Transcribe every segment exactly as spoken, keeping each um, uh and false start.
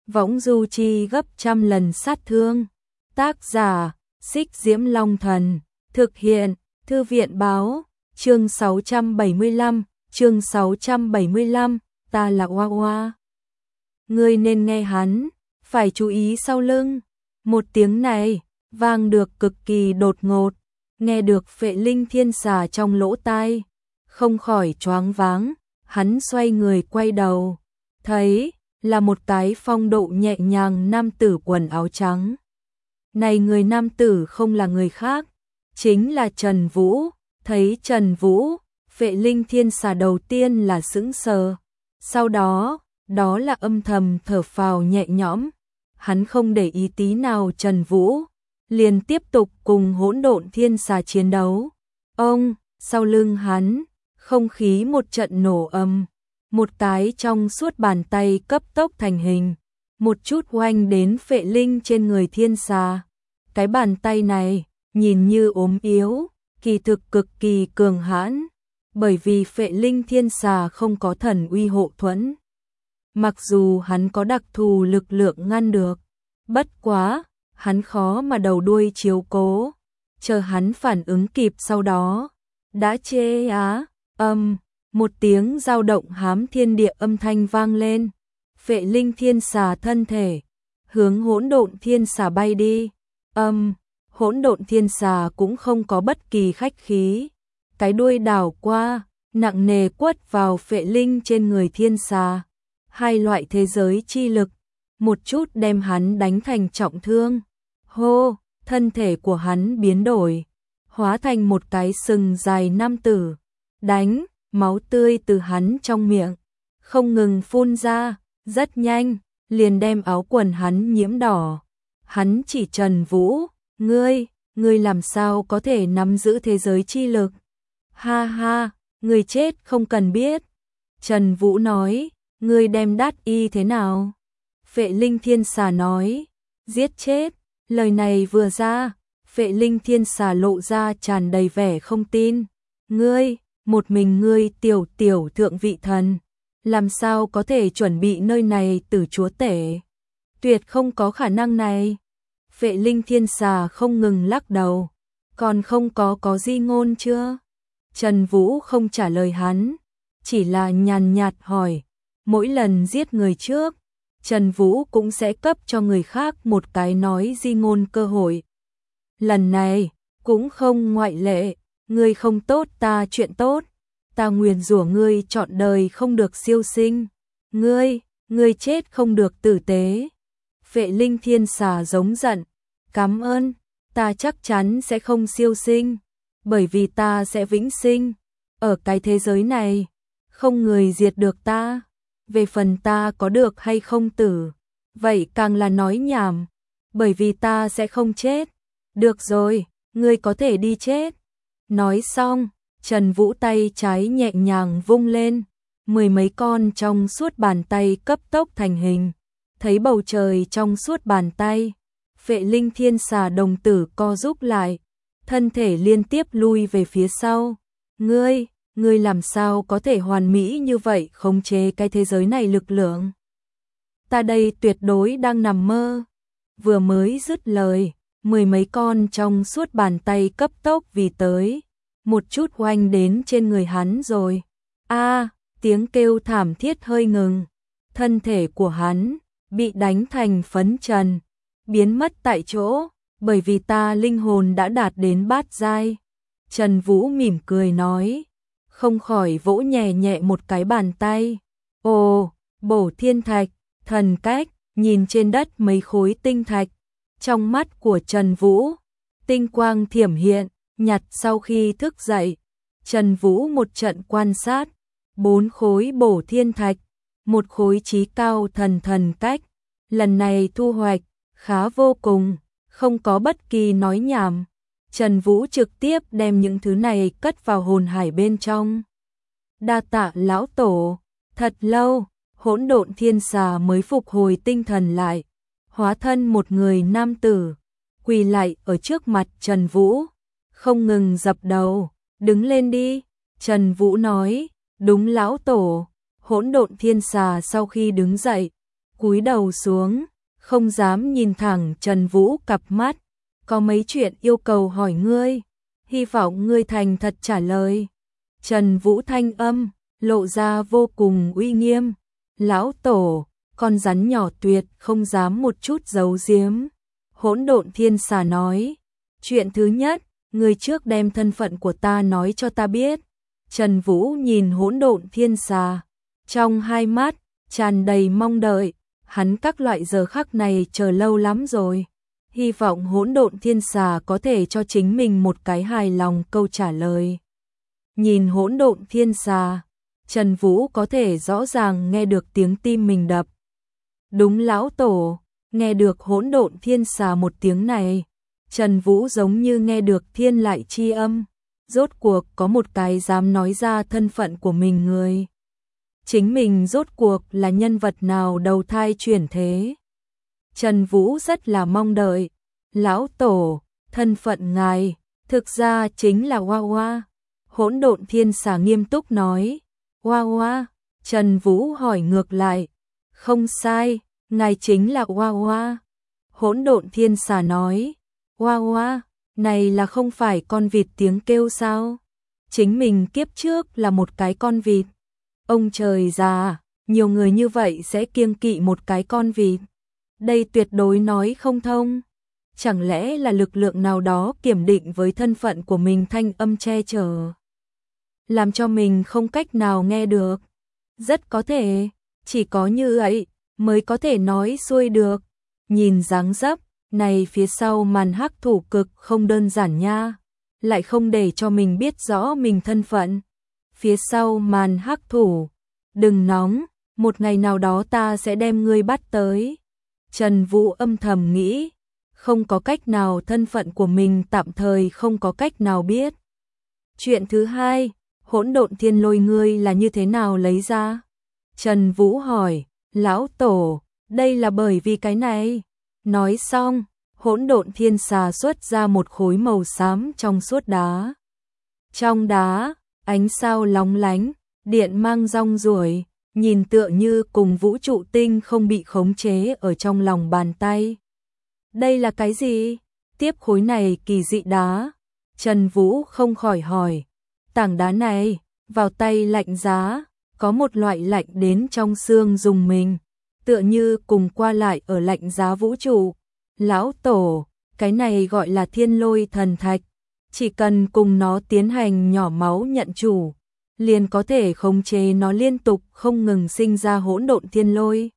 võng du chi gấp trăm lần sát thương. Tác giả, Xích Diễm Long Thần, thực hiện, Thư viện báo, chương sáu trăm bảy mươi lăm, chương sáu trăm bảy mươi lăm, ta là Hoa Hoa. Ngươi nên nghe hắn, phải chú ý sau lưng. Một tiếng này, vang được cực kỳ đột ngột, nghe được Phệ Linh Thiên Xà trong lỗ tai, không khỏi choáng váng, hắn xoay người quay đầu, thấy là một cái phong độ nhẹ nhàng nam tử quần áo trắng. Này người nam tử không là người khác, chính là Trần Vũ. Thấy Trần Vũ, Phệ Linh Thiên Xà đầu tiên là sững sờ, sau đó, đó là âm thầm thở phào nhẹ nhõm. Hắn không để ý tí nào Trần Vũ, liền tiếp tục cùng Hỗn Độn Thiên Xà chiến đấu. Ông, sau lưng hắn, không khí một trận nổ ầm, một cái trong suốt bàn tay cấp tốc thành hình, một chút oanh đến Phệ Linh trên người Thiên Xà. Cái bàn tay này, nhìn như ốm yếu, kỳ thực cực kỳ cường hãn, bởi vì Phệ Linh Thiên Xà không có thần uy hộ thuẫn. Mặc dù hắn có đặc thù lực lượng ngăn được, bất quá, hắn khó mà đầu đuôi chiếu cố, chờ hắn phản ứng kịp sau đó, đã chê á, âm, một tiếng dao động hám thiên địa âm thanh vang lên, Phệ Linh Thiên Xà thân thể, hướng Hỗn Độn Thiên Xà bay đi, âm, Hỗn Độn Thiên Xà cũng không có bất kỳ khách khí, cái đuôi đảo qua, nặng nề quất vào Phệ Linh trên người Thiên Xà. Hai loại thế giới chi lực, một chút đem hắn đánh thành trọng thương. Hô, thân thể của hắn biến đổi, hóa thành một cái sừng dài nam tử, đánh, máu tươi từ hắn trong miệng, không ngừng phun ra, rất nhanh, liền đem áo quần hắn nhiễm đỏ. Hắn chỉ Trần Vũ, ngươi, ngươi làm sao có thể nắm giữ thế giới chi lực? Ha ha, ngươi chết không cần biết. Trần Vũ nói, ngươi đem đát y thế nào? Phệ Linh Thiên Xà nói, giết chết. Lời này vừa ra, Phệ Linh Thiên Xà lộ ra tràn đầy vẻ không tin. Ngươi, một mình ngươi tiểu tiểu thượng vị thần, làm sao có thể chuẩn bị nơi này từ chúa tể? Tuyệt không có khả năng này. Phệ Linh Thiên Xà không ngừng lắc đầu, còn không có có di ngôn chưa? Trần Vũ không trả lời hắn, chỉ là nhàn nhạt hỏi, mỗi lần giết người trước, Trần Vũ cũng sẽ cấp cho người khác một cái nói di ngôn cơ hội. Lần này, cũng không ngoại lệ, ngươi không tốt ta chuyện tốt, ta nguyền rủa ngươi trọn đời không được siêu sinh, ngươi, ngươi chết không được tử tế. Phệ Linh Thiên Xà giống giận, cảm ơn, ta chắc chắn sẽ không siêu sinh, bởi vì ta sẽ vĩnh sinh, ở cái thế giới này, không người diệt được ta. Về phần ta có được hay không tử, vậy càng là nói nhảm, bởi vì ta sẽ không chết. Được rồi, ngươi có thể đi chết. Nói xong, Trần Vũ tay trái nhẹ nhàng vung lên, mười mấy con trong suốt bàn tay cấp tốc thành hình, thấy bầu trời trong suốt bàn tay, Phệ Linh Thiên Xà đồng tử co rúm lại, thân thể liên tiếp lui về phía sau. Ngươi, ngươi làm sao có thể hoàn mỹ như vậy khống chế cái thế giới này lực lượng? Ta đây tuyệt đối đang nằm mơ. Vừa mới dứt lời, mười mấy con trong suốt bàn tay cấp tốc vì tới, một chút oanh đến trên người hắn rồi. A, tiếng kêu thảm thiết hơi ngừng, thân thể của hắn bị đánh thành phấn trần, biến mất tại chỗ, bởi vì ta linh hồn đã đạt đến bát giai. Trần Vũ mỉm cười nói, không khỏi vỗ nhẹ nhẹ một cái bàn tay. Ồ, bổ thiên thạch, thần cách, nhìn trên đất mấy khối tinh thạch. Trong mắt của Trần Vũ, tinh quang thiểm hiện, nhặt sau khi thức dậy. Trần Vũ một trận quan sát, bốn khối bổ thiên thạch, một khối chí cao thần thần cách. Lần này thu hoạch, khá vô cùng, không có bất kỳ nói nhảm. Trần Vũ trực tiếp đem những thứ này cất vào hồn hải bên trong. Đa tạ lão tổ, thật lâu, Hỗn Độn Thiên Xà mới phục hồi tinh thần lại, hóa thân một người nam tử, quỳ lại ở trước mặt Trần Vũ, không ngừng dập đầu, đứng lên đi. Trần Vũ nói, đúng lão tổ. Hỗn Độn Thiên Xà sau khi đứng dậy, cúi đầu xuống, không dám nhìn thẳng Trần Vũ cặp mắt, có mấy chuyện yêu cầu hỏi ngươi, hy vọng ngươi thành thật trả lời. Trần Vũ thanh âm, lộ ra vô cùng uy nghiêm, lão tổ, con rắn nhỏ tuyệt không dám một chút giấu giếm. Hỗn Độn Thiên Xà nói, chuyện thứ nhất, ngươi trước đem thân phận của ta nói cho ta biết. Trần Vũ nhìn Hỗn Độn Thiên Xà, trong hai mắt tràn đầy mong đợi, hắn các loại giờ khắc này chờ lâu lắm rồi, hy vọng Hỗn Độn Thiên Xà có thể cho chính mình một cái hài lòng câu trả lời. Nhìn Hỗn Độn Thiên Xà, Trần Vũ có thể rõ ràng nghe được tiếng tim mình đập. Đúng lão tổ, nghe được Hỗn Độn Thiên Xà một tiếng này, Trần Vũ giống như nghe được thiên lại chi âm, rốt cuộc có một cái dám nói ra thân phận của mình người. Chính mình rốt cuộc là nhân vật nào đầu thai chuyển thế. Trần Vũ rất là mong đợi, lão tổ, thân phận ngài, thực ra chính là Hoa Hoa. Hỗn Độn Thiên Xà nghiêm túc nói, Hoa Hoa, Trần Vũ hỏi ngược lại, không sai, ngài chính là Hoa Hoa. Hỗn Độn Thiên Xà nói, Hoa Hoa, này là không phải con vịt tiếng kêu sao? Chính mình kiếp trước là một cái con vịt. Ông trời già, nhiều người như vậy sẽ kiêng kỵ một cái con vịt. Đây tuyệt đối nói không thông. Chẳng lẽ là lực lượng nào đó kiểm định với thân phận của mình thanh âm che chở, làm cho mình không cách nào nghe được? Rất có thể, chỉ có như vậy mới có thể nói xuôi được. Nhìn dáng dấp này phía sau màn hắc thủ cực không đơn giản nha, lại không để cho mình biết rõ mình thân phận. Phía sau màn hắc thủ, đừng nóng, một ngày nào đó ta sẽ đem ngươi bắt tới. Trần Vũ âm thầm nghĩ, không có cách nào, thân phận của mình tạm thời không có cách nào biết. Chuyện thứ hai, Hỗn Độn Thiên Lôi ngươi là như thế nào lấy ra? Trần Vũ hỏi, lão tổ, đây là bởi vì cái này. Nói xong, Hỗn Độn Thiên Xà xuất ra một khối màu xám trong suốt đá. Trong đá, ánh sao lóng lánh, điện mang rong ruổi, nhìn tựa như cùng vũ trụ tinh không bị khống chế ở trong lòng bàn tay. Đây là cái gì? Tiếp khối này kỳ dị đá. Trần Vũ không khỏi hỏi, tảng đá này, vào tay lạnh giá, có một loại lạnh đến trong xương dùng mình, tựa như cùng qua lại ở lạnh giá vũ trụ. Lão tổ, cái này gọi là Thiên Lôi Thần Thạch, chỉ cần cùng nó tiến hành nhỏ máu nhận chủ, liền có thể khống chế nó liên tục không ngừng sinh ra hỗn độn thiên lôi.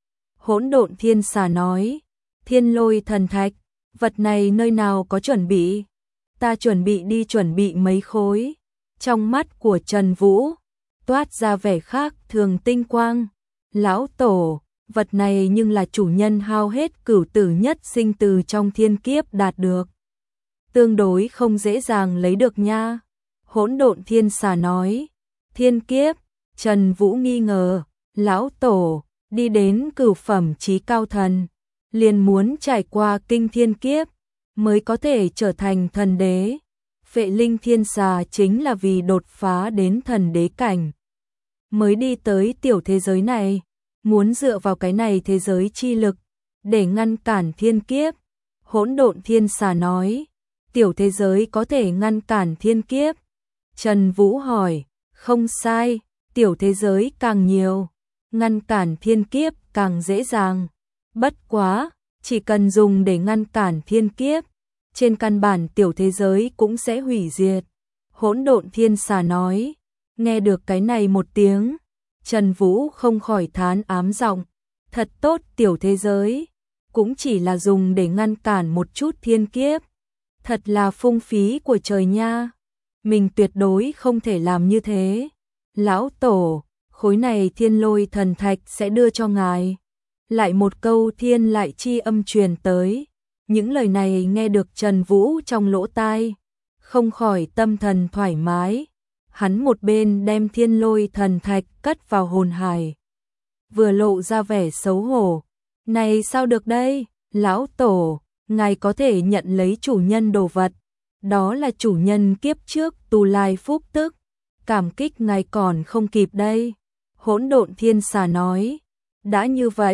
Hỗn Độn Thiên Xà nói, Thiên Lôi Thần Thạch, vật này nơi nào có chuẩn bị? Ta chuẩn bị đi chuẩn bị mấy khối. Trong mắt của Trần Vũ toát ra vẻ khác thường tinh quang. Lão tổ, vật này nhưng là chủ nhân hao hết cửu tử nhất sinh từ trong thiên kiếp đạt được, tương đối không dễ dàng lấy được nha. Hỗn Độn Thiên Xà nói, thiên kiếp? Trần Vũ nghi ngờ, lão tổ, đi đến cửu phẩm chí cao thần, liền muốn trải qua kinh thiên kiếp, mới có thể trở thành thần đế. Phệ Linh Thiên Xà chính là vì đột phá đến thần đế cảnh, mới đi tới tiểu thế giới này, muốn dựa vào cái này thế giới chi lực, để ngăn cản thiên kiếp. Hỗn Độn Thiên Xà nói, tiểu thế giới có thể ngăn cản thiên kiếp. Trần Vũ hỏi, không sai, tiểu thế giới càng nhiều, ngăn cản thiên kiếp càng dễ dàng. Bất quá, chỉ cần dùng để ngăn cản thiên kiếp, trên căn bản tiểu thế giới cũng sẽ hủy diệt. Hỗn Độn Thiên Xà nói, nghe được cái này một tiếng, Trần Vũ không khỏi thán ám giọng, thật tốt, tiểu thế giới cũng chỉ là dùng để ngăn cản một chút thiên kiếp, thật là phung phí của trời nha. Mình tuyệt đối không thể làm như thế. Lão tổ, khối này Thiên Lôi Thần Thạch sẽ đưa cho ngài. Lại một câu thiên lại chi âm truyền tới. Những lời này nghe được Trần Vũ trong lỗ tai, không khỏi tâm thần thoải mái. Hắn một bên đem Thiên Lôi Thần Thạch cất vào hồn hải, vừa lộ ra vẻ xấu hổ. Này sao được đây, lão tổ, ngài có thể nhận lấy chủ nhân đồ vật, đó là chủ nhân kiếp trước tu lai phúc tức, cảm kích ngài còn không kịp đây. Hỗn Độn Thiên Xà nói, đã như vậy,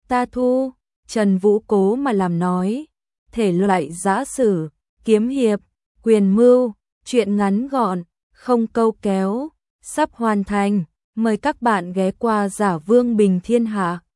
Ta thu, Trần Vũ cố mà làm nói. Thể loại giã sử, kiếm hiệp, quyền mưu, truyện ngắn gọn, không câu kéo, sắp hoàn thành. Mời các bạn ghé qua Giả Vương Bình Thiên Hạ.